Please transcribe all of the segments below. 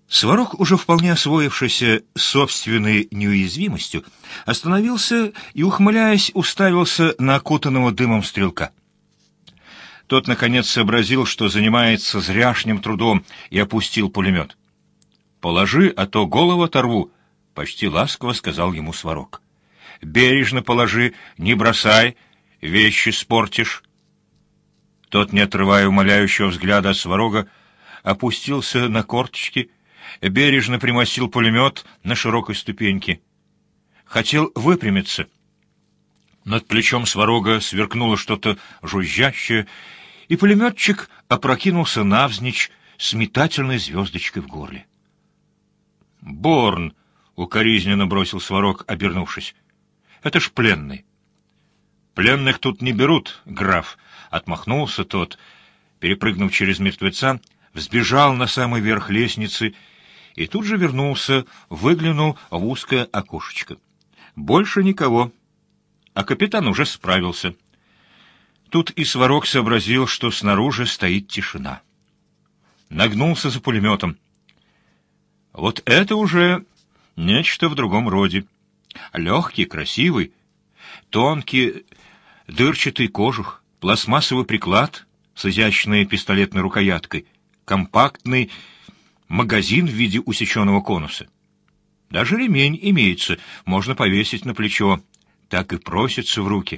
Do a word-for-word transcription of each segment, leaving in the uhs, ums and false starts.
Сварог, уже вполне освоившийся собственной неуязвимостью, остановился и, ухмыляясь, уставился на окутанного дымом стрелка. Тот, наконец, сообразил, что занимается зряшним трудом, и опустил пулемет. «Положи, а то голову оторву», — почти ласково сказал ему Сварог. «Бережно положи, не бросай, вещи спортишь». Тот, не отрывая умоляющего взгляда от Сварога, опустился на корточки, бережно примостил пулемет на широкой ступеньке. Хотел выпрямиться. Над плечом Сварога сверкнуло что-то жужжащее, и пулеметчик опрокинулся навзничь с метательной звездочкой в горле. «Борн!» — укоризненно бросил Сварог, обернувшись. «Это ж пленный». «Пленных тут не берут, граф», — отмахнулся тот, перепрыгнув через мертвеца, взбежал на самый верх лестницы и тут же вернулся, выглянул в узкое окошечко. «Больше никого». А капитан уже справился. Тут и Сварог сообразил, что снаружи стоит тишина. Нагнулся за пулеметом. Вот это уже нечто в другом роде. Легкий, красивый, тонкий, дырчатый кожух, пластмассовый приклад с изящной пистолетной рукояткой, компактный магазин в виде усеченного конуса. Даже ремень имеется, можно повесить на плечо, так и просится в руки.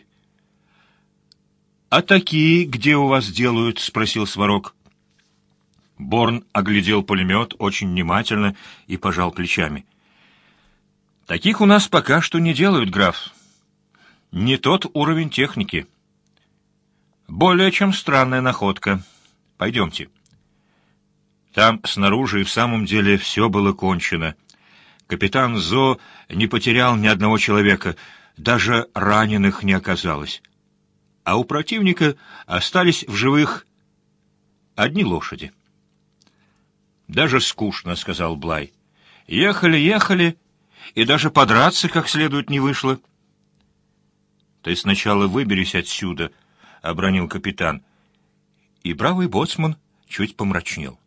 — А такие где у вас делают? — спросил Сварог. Борн оглядел пулемет очень внимательно и пожал плечами. — Таких у нас пока что не делают, граф. Не тот уровень техники. Более чем странная находка. Пойдемте. Там снаружи и в самом деле все было кончено. Капитан Зо не потерял ни одного человека, даже раненых не оказалось. А у противника остались в живых одни лошади. «Даже скучно», — сказал Блай. «Ехали, ехали, и даже подраться как следует не вышло». «Ты сначала выберись отсюда», — обронил капитан. И бравый боцман чуть помрачнел.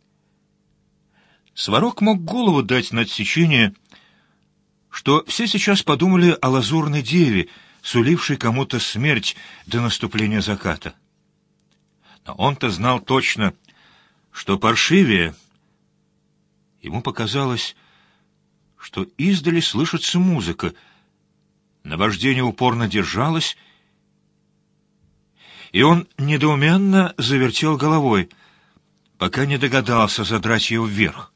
Сварог мог голову дать на отсечение, что все сейчас подумали о лазурной деве, сулившей кому-то смерть до наступления заката. Но он-то знал точно, что паршивее. Ему показалось, что издали слышится музыка. Наваждение упорно держалось, и он недоуменно завертел головой, пока не догадался задрать ее вверх.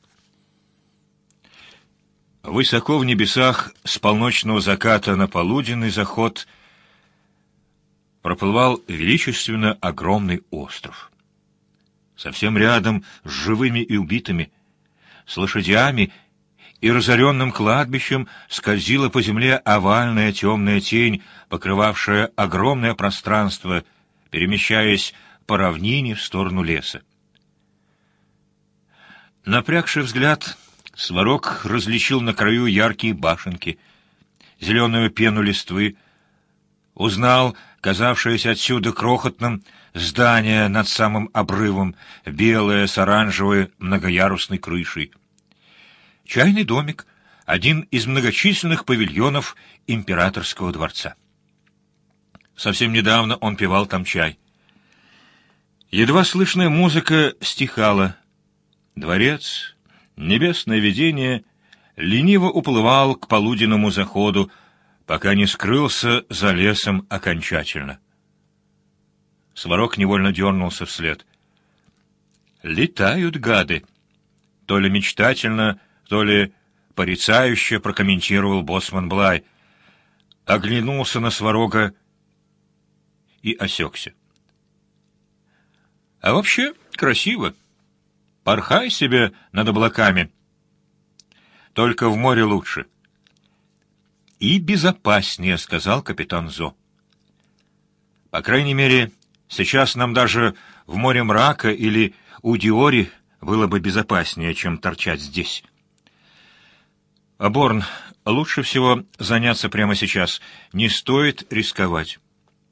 Высоко в небесах с полночного заката на полуденный заход проплывал величественно огромный остров. Совсем рядом с живыми и убитыми, с лошадями и разоренным кладбищем скользила по земле овальная темная тень, покрывавшая огромное пространство, перемещаясь по равнине в сторону леса. Напрягший взгляд, Сварог различил на краю яркие башенки, зеленую пену листвы, узнал казавшееся отсюда крохотным здание над самым обрывом, белое с оранжевой многоярусной крышей. Чайный домик — один из многочисленных павильонов императорского дворца. Совсем недавно он пивал там чай. Едва слышная музыка стихала. Дворец, небесное видение, лениво уплывал к полуденному заходу, пока не скрылся за лесом окончательно. Сварог невольно дернулся вслед. «Летают гады!» То ли мечтательно, то ли порицающе прокомментировал боцман Блай. Оглянулся на Сварога и осекся. «А вообще красиво. Порхай себе над облаками. Только в море лучше». «И безопаснее», — сказал капитан Зо. «По крайней мере, сейчас нам даже в море мрака или у Диори было бы безопаснее, чем торчать здесь». «А, Борн, лучше всего заняться прямо сейчас. Не стоит рисковать».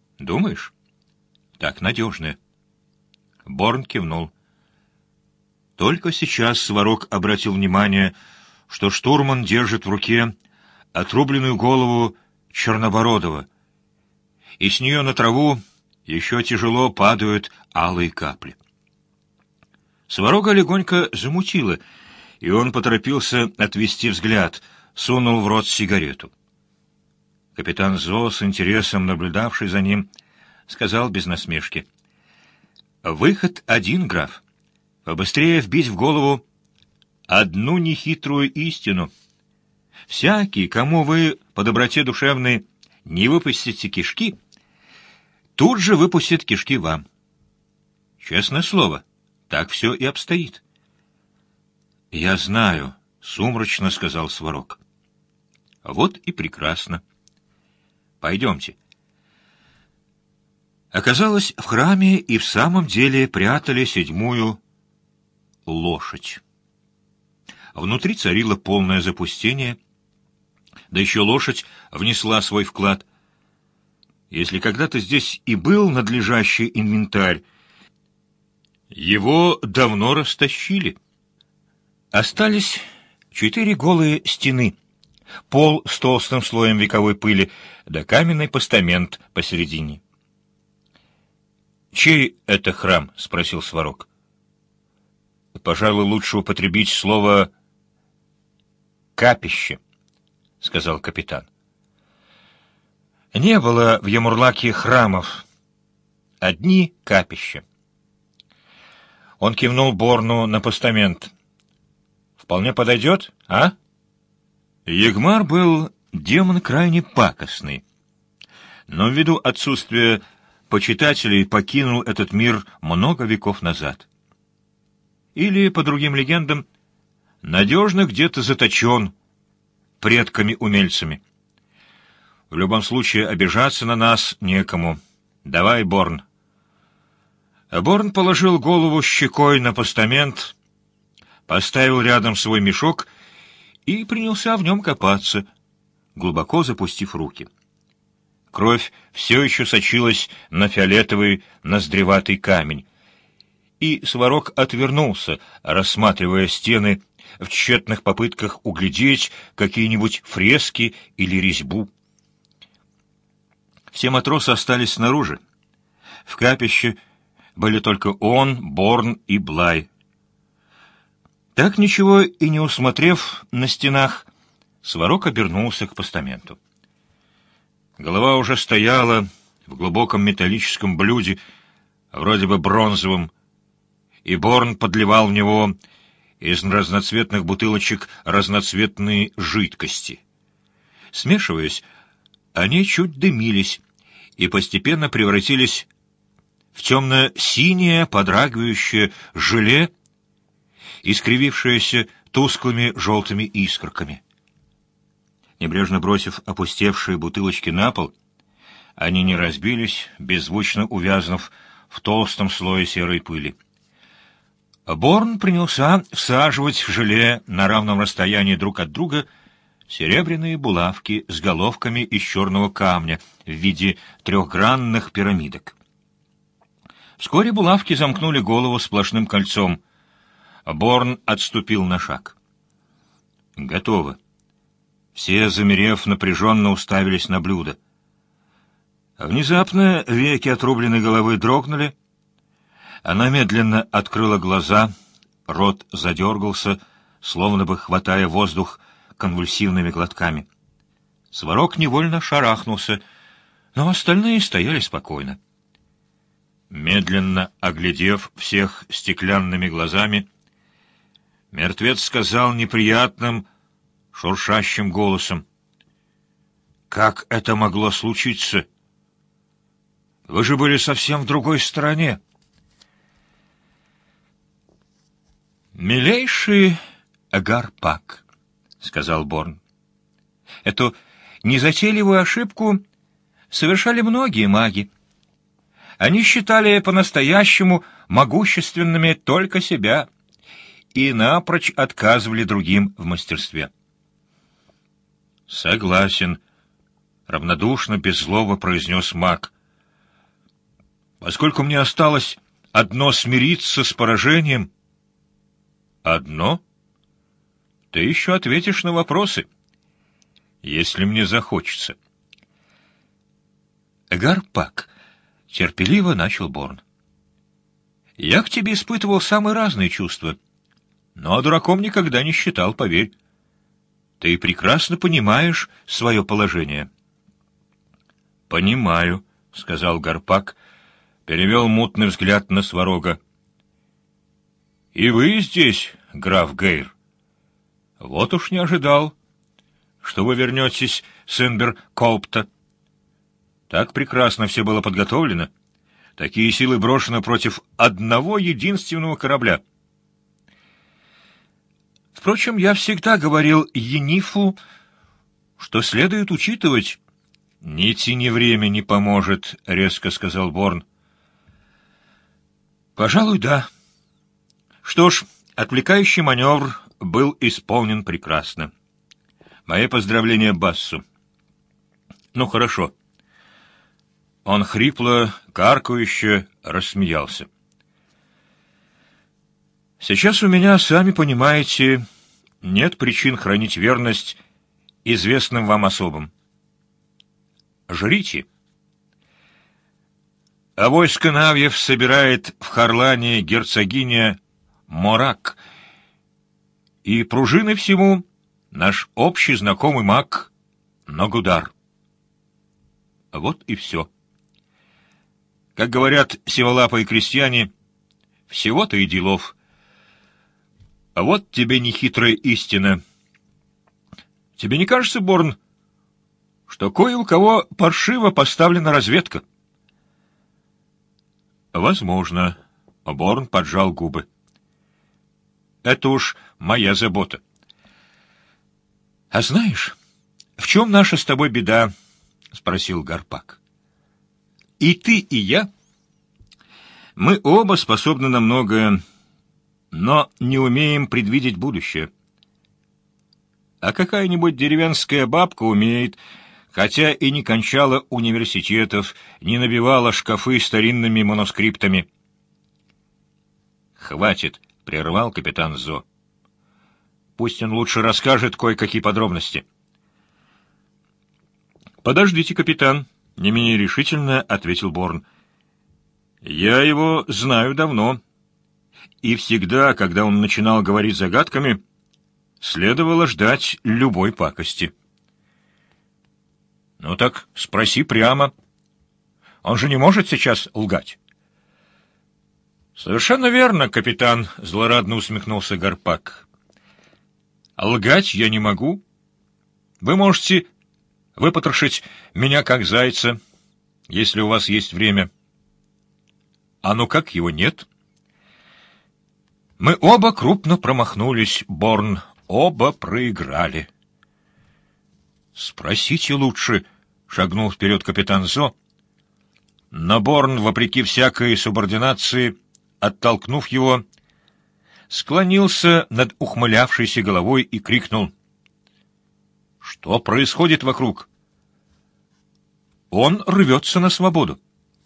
«Думаешь?» «Так надежнее». Борн кивнул. Только сейчас Сварог обратил внимание, что штурман держит в руке отрубленную голову Чернобородова, и с нее на траву еще тяжело падают алые капли. Сварога легонько замутило, и он поторопился отвести взгляд, сунул в рот сигарету. Капитан Зо, с интересом наблюдавший за ним, сказал без насмешки: «Выход один, граф. Побыстрее вбить в голову одну нехитрую истину. Всякий, кому вы по доброте душевной не выпустите кишки, тут же выпустит кишки вам. Честное слово, так все и обстоит». «Я знаю», — сумрачно сказал Сварог. «Вот и прекрасно. Пойдемте». Оказалось, в храме и в самом деле прятали седьмую лошадь. Внутри царило полное запустение, да еще лошадь внесла свой вклад. Если когда-то здесь и был надлежащий инвентарь, его давно растащили. Остались четыре голые стены, пол с толстым слоем вековой пыли, да каменный постамент посередине. «Чей это храм?» — спросил Сварог. «Пожалуй, лучше употребить слово «капище», — сказал капитан. Не было в Ямурлаке храмов, одни капища. Он кивнул Борну на постамент. «Вполне подойдет, а?» Ягмар был демон крайне пакостный, но ввиду отсутствия почитателей покинул этот мир много веков назад. Или, по другим легендам, надежно где-то заточен предками-умельцами. В любом случае, обижаться на нас некому. Давай, Борн. Борн положил голову щекой на постамент, поставил рядом свой мешок и принялся в нем копаться, глубоко запустив руки. Кровь все еще сочилась на фиолетовый ноздреватый камень, и Сварог отвернулся, рассматривая стены в тщетных попытках углядеть какие-нибудь фрески или резьбу. Все матросы остались снаружи. В капище были только он, Борн и Блай. Так ничего и не усмотрев на стенах, Сварог обернулся к постаменту. Голова уже стояла в глубоком металлическом блюде, вроде бы бронзовом, и Борн подливал в него из разноцветных бутылочек разноцветные жидкости. Смешиваясь, они чуть дымились и постепенно превратились в темно-синее подрагивающее желе, искривившееся тусклыми желтыми искорками. Небрежно бросив опустевшие бутылочки на пол, они не разбились, беззвучно увязнув в толстом слое серой пыли. Борн принялся всаживать в желе на равном расстоянии друг от друга серебряные булавки с головками из черного камня в виде трехгранных пирамидок. Вскоре булавки замкнули голову сплошным кольцом. Борн отступил на шаг. «Готово». Все, замерев, напряженно уставились на блюдо. Внезапно веки отрубленной головы дрогнули. Она медленно открыла глаза, рот задергался, словно бы хватая воздух конвульсивными глотками. Сварог невольно шарахнулся, но остальные стояли спокойно. Медленно оглядев всех стеклянными глазами, мертвец сказал неприятным, шуршащим голосом: «Как это могло случиться? Вы же были совсем в другой стороне». «Милейший Агар-Пак», — сказал Борн, — «эту незатейливую ошибку совершали многие маги. Они считали по-настоящему могущественными только себя и напрочь отказывали другим в мастерстве». «Согласен», — равнодушно, без злого произнес маг. «Поскольку мне осталось одно смириться с поражением, Одно? Ты еще ответишь на вопросы, если мне захочется. Гарпак, терпеливо начал Борн. Я к тебе испытывал самые разные чувства, но дураком никогда не считал, поверь. Ты прекрасно понимаешь свое положение. Понимаю, сказал Гарпак, перевел мутный взгляд на Сварога. И вы здесь, граф Гейр? Вот уж не ожидал, что вы вернетесь с Инбер-Коупта. Так прекрасно все было подготовлено. Такие силы брошены против одного единственного корабля. Впрочем, я всегда говорил Енифу, что следует учитывать. «Ни тени время не поможет», — резко сказал Борн. «Пожалуй, да. Что ж, отвлекающий маневр был исполнен прекрасно. Мои поздравления Бассу. Ну, хорошо». Он хрипло, каркающе рассмеялся. «Сейчас у меня, сами понимаете, нет причин хранить верность известным вам особам. Жрите. А войско Навьев собирает в Харлане герцогиня Морак, и пружины всему наш общий знакомый маг Нагудар. Вот и все. Как говорят сиволапые крестьяне, всего-то и делов. А вот тебе нехитрая истина. Тебе не кажется, Борн, что кое у кого паршиво поставлена разведка? Возможно. Борн поджал губы. Это уж моя забота. А знаешь, в чем наша с тобой беда? Спросил Гарпак. И ты, и я, мы оба способны на многое, но не умеем предвидеть будущее. А какая-нибудь деревенская бабка умеет, хотя и не кончала университетов, не набивала шкафы старинными манускриптами. «Хватит», — прервал капитан Зо. «Пусть он лучше расскажет кое-какие подробности». «Подождите, капитан», — не менее решительно ответил Борн. «Я его знаю давно, и всегда, когда он начинал говорить загадками, следовало ждать любой пакости». «Ну так спроси прямо. Он же не может сейчас лгать». «Совершенно верно, капитан», — злорадно усмехнулся Гарпак. «Лгать я не могу. Вы можете выпотрошить меня как зайца, если у вас есть время. А ну как его нет?» Мы оба крупно промахнулись, Борн, оба проиграли. «Спросите лучше», — шагнул вперед капитан Зо. Но Борн, вопреки всякой субординации, оттолкнув его, склонился над ухмылявшейся головой и крикнул: «Что происходит вокруг?» «Он рвется на свободу».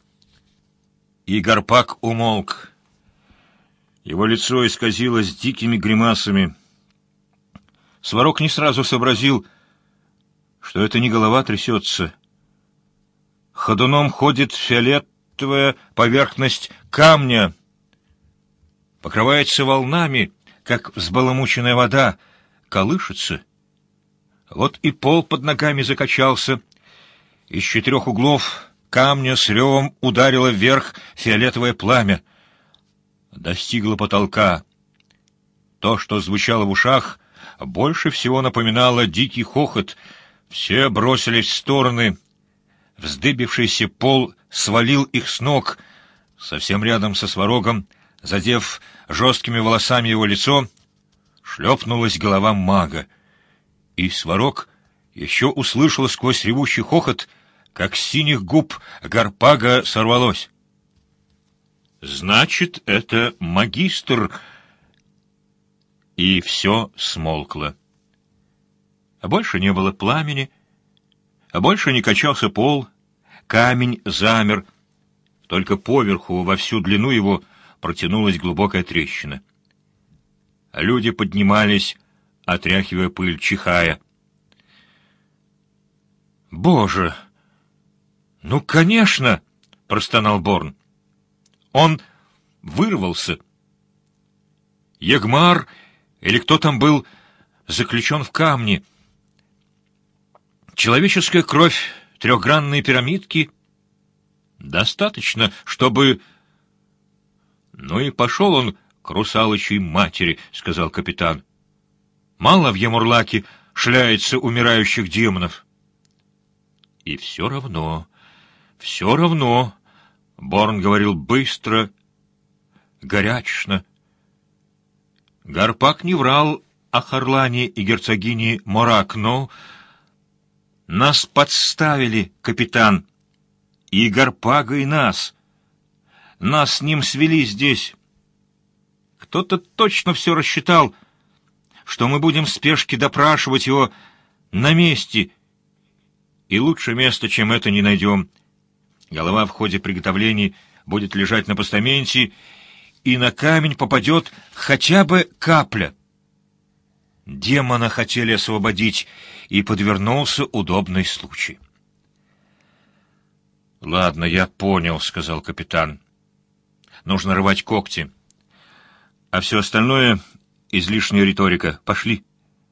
И Гарпак умолк. Его лицо исказилось дикими гримасами. Сварог не сразу сообразил, что это не голова трясется. Ходуном ходит фиолетовая поверхность камня, покрывается волнами, как взбаламученная вода, колышется. Вот и пол под ногами закачался. Из четырех углов камня с ревом ударило вверх фиолетовое пламя. Достигло потолка. То, что звучало в ушах, больше всего напоминало дикий хохот. Все бросились в стороны. Вздыбившийся пол свалил их с ног. Совсем рядом со Сварогом, задев жесткими волосами его лицо, шлепнулась голова мага. И Сварог еще услышал сквозь ревущий хохот, как с синих губ Гарпага сорвалось: «Значит, это магистр!» И все смолкло. А больше не было пламени, а больше не качался пол, камень замер, только поверху во всю длину его протянулась глубокая трещина. Люди поднимались, отряхивая пыль, чихая. «Боже! Ну, конечно!» — простонал Борн. Он вырвался. Ягмар, или кто там был, заключен в камне. Человеческая кровь, трехгранные пирамидки. Достаточно, чтобы... «Ну и пошел он к русалочей матери», — сказал капитан. «Мало в Ямурлаке шляется умирающих демонов». «И все равно, все равно», — Борн говорил быстро, горячечно. Гарпак не врал о Харлане и герцогине Морак, но... «Нас подставили, капитан, и Гарпага, и нас. Нас с ним свели здесь. Кто-то точно все рассчитал, что мы будем в спешке допрашивать его на месте, и лучше места, чем это, не найдем. Голова в ходе приготовлений будет лежать на постаменте, и на камень попадет хотя бы капля». Демона хотели освободить, и подвернулся удобный случай. «Ладно, я понял», — сказал капитан. «Нужно рвать когти. А все остальное — излишняя риторика. Пошли».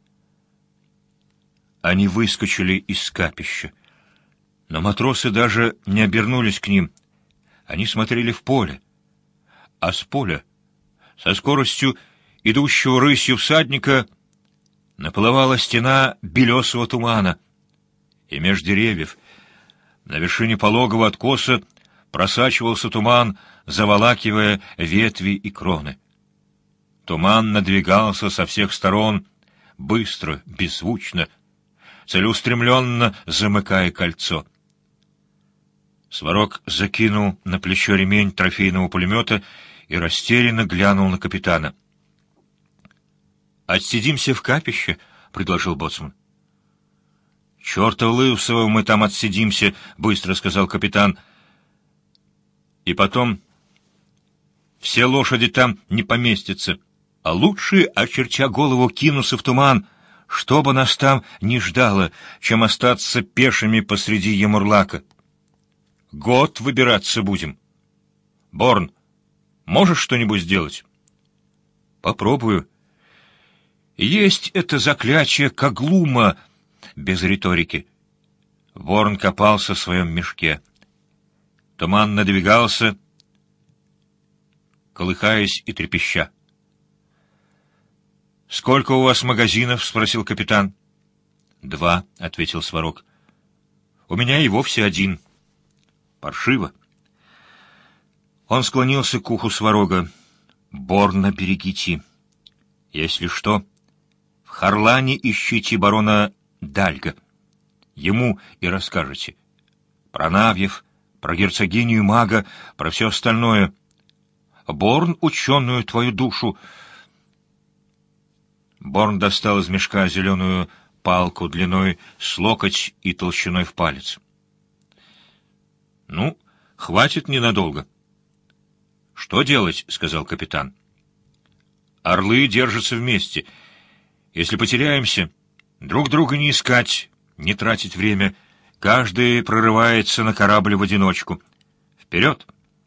Они выскочили из капища. Но матросы даже не обернулись к ним. Они смотрели в поле. А с поля, со скоростью идущего рысью всадника, наплывала стена белесого тумана, и меж деревьев, на вершине пологого откоса, просачивался туман, заволакивая ветви и кроны. Туман надвигался со всех сторон, быстро, беззвучно, целеустремленно замыкая кольцо. Сварог закинул на плечо ремень трофейного пулемета и растерянно глянул на капитана. «Отсидимся в капище», — предложил боцман. «Чёрта лысого мы там отсидимся», — быстро сказал капитан. «И потом, все лошади там не поместятся, а лучше, очертя голову, кинуться в туман, чтобы нас там не ждало, чем остаться пешими посреди Ямурлака. Год выбираться будем. Борн, можешь что-нибудь сделать?» «Попробую. Есть это заклятие Каглума», без риторики. Борн копался в своем мешке. Туман надвигался, колыхаясь и трепеща. «Сколько у вас магазинов?» — спросил капитан. «Два», — ответил Сварог. «У меня и вовсе один. Паршиво». Он склонился к уху Сварога. «Борна берегите. Если что, в Харлане ищите барона Дальга. Ему и расскажете. Про Навьев, про герцогиню мага, про все остальное. Борн — ученую твою душу». Борн достал из мешка зеленую палку длиной с локоть и толщиной в палец. «Ну, хватит ненадолго». «Что делать?» — сказал капитан. «Орлы держатся вместе. Если потеряемся, друг друга не искать, не тратить время. Каждый прорывается на корабль в одиночку. Вперед!»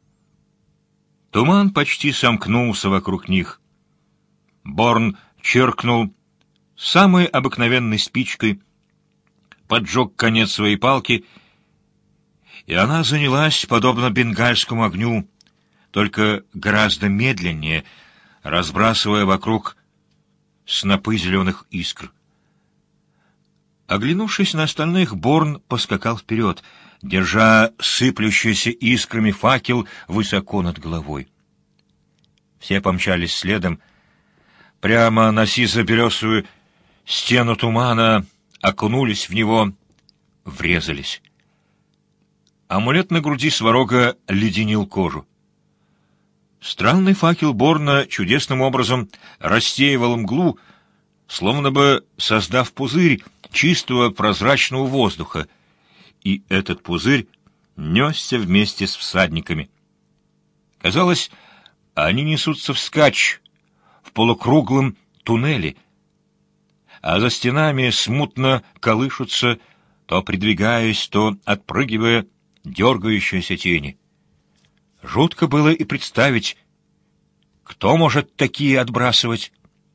Туман почти сомкнулся вокруг них. Борн черкнул самой обыкновенной спичкой, поджег конец своей палки, и она занялась, подобно бенгальскому огню, только гораздо медленнее, разбрасывая вокруг снопы зеленых искр. Оглянувшись на остальных, Борн поскакал вперед, держа сыплющийся искрами факел высоко над головой. Все помчались следом. Прямо на сизо-белесую стену тумана окунулись в него, врезались. Амулет на груди Сварога леденил кожу. Странный факел Борна чудесным образом рассеивал мглу, словно бы создав пузырь чистого прозрачного воздуха, и этот пузырь несся вместе с всадниками. Казалось, они несутся вскачь в полукруглом туннели, а за стенами смутно колышутся, то придвигаясь, то отпрыгивая, дергающиеся тени. Жутко было и представить, кто может такие отбрасывать.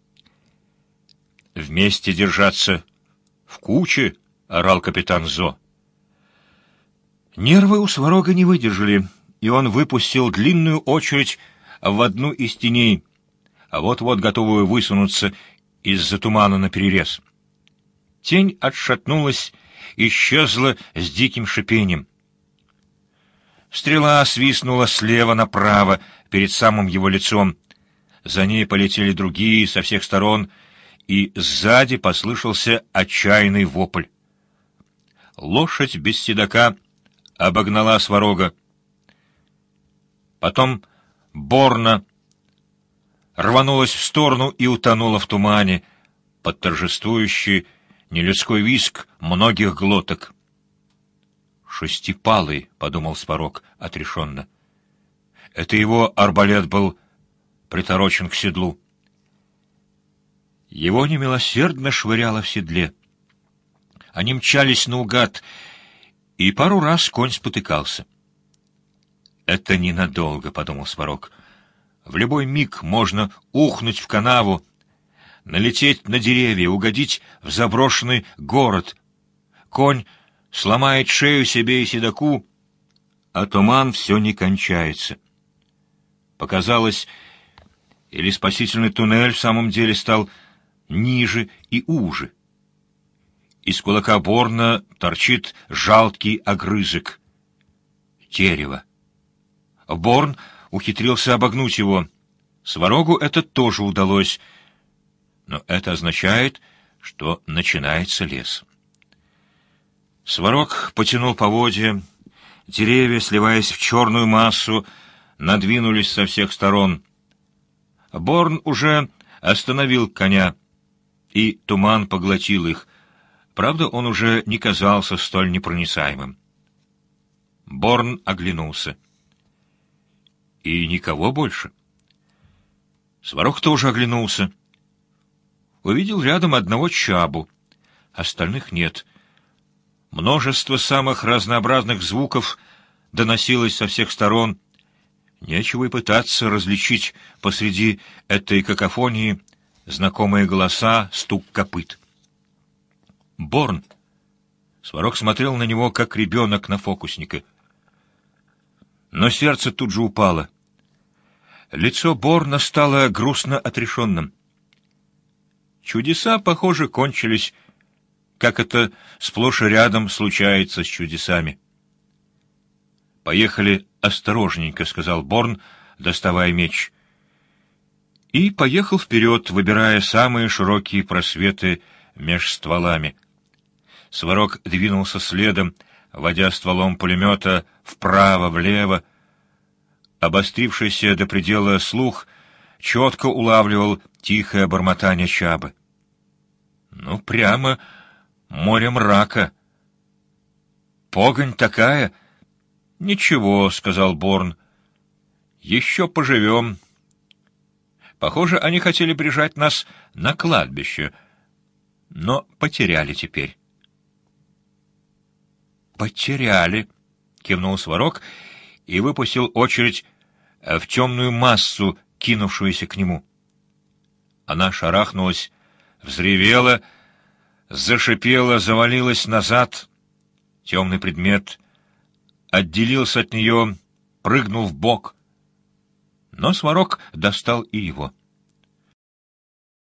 «Вместе держаться, в куче!» — орал капитан Зо. Нервы у Сварога не выдержали, и он выпустил длинную очередь в одну из теней, а вот-вот готовую высунуться из-за тумана наперерез. Тень отшатнулась, исчезла с диким шипением. Стрела свистнула слева направо, перед самым его лицом. За ней полетели другие со всех сторон, и сзади послышался отчаянный вопль. Лошадь без седока обогнала Сварога. Потом Борна рванулась в сторону и утонула в тумане под торжествующий нелюдской визг многих глоток. «Шестипалый», — подумал Сварог отрешенно. Это его арбалет был приторочен к седлу. Его немилосердно швыряло в седле. Они мчались наугад, и пару раз конь спотыкался. «Это ненадолго», — подумал Сварог. «В любой миг можно ухнуть в канаву, налететь на деревья, угодить в заброшенный город. Конь сломает шею себе и седоку, а туман все не кончается». Показалось, или спасительный туннель в самом деле стал ниже и уже. Из кулака Борна торчит жалкий огрызок. Дерево. Борн ухитрился обогнуть его. Сварогу это тоже удалось, но это означает, что начинается лес. Сварог потянул поводья, деревья, сливаясь в черную массу, надвинулись со всех сторон. Борн уже остановил коня, и туман поглотил их. Правда, он уже не казался столь непроницаемым. Борн оглянулся. И никого больше. Сварог тоже оглянулся. Увидел рядом одного Чабу. Остальных нет. Множество самых разнообразных звуков доносилось со всех сторон. Нечего и пытаться различить посреди этой какофонии знакомые голоса, стук копыт. «Борн!» Сварог смотрел на него, как ребенок на фокусника. Но сердце тут же упало. Лицо Борна стало грустно отрешенным. Чудеса, похоже, кончились, как это сплошь и рядом случается с чудесами. «Поехали осторожненько», — сказал Борн, доставая меч. И поехал вперед, выбирая самые широкие просветы меж стволами. Сварог двинулся следом, водя стволом пулемета вправо-влево. Обострившийся до предела слух четко улавливал тихое бормотание Чабы. Ну, прямо море мрака. Погонь такая. Ничего, — сказал Борн. Еще поживем. Похоже, они хотели прижать нас на кладбище, но потеряли теперь. «Потеряли», — кивнул Сварог и выпустил очередь в темную массу, кинувшуюся к нему. Она шарахнулась, взревела, зашипела, завалилась назад. Темный предмет отделился от нее, прыгнул в бок. Но Сварог достал и его.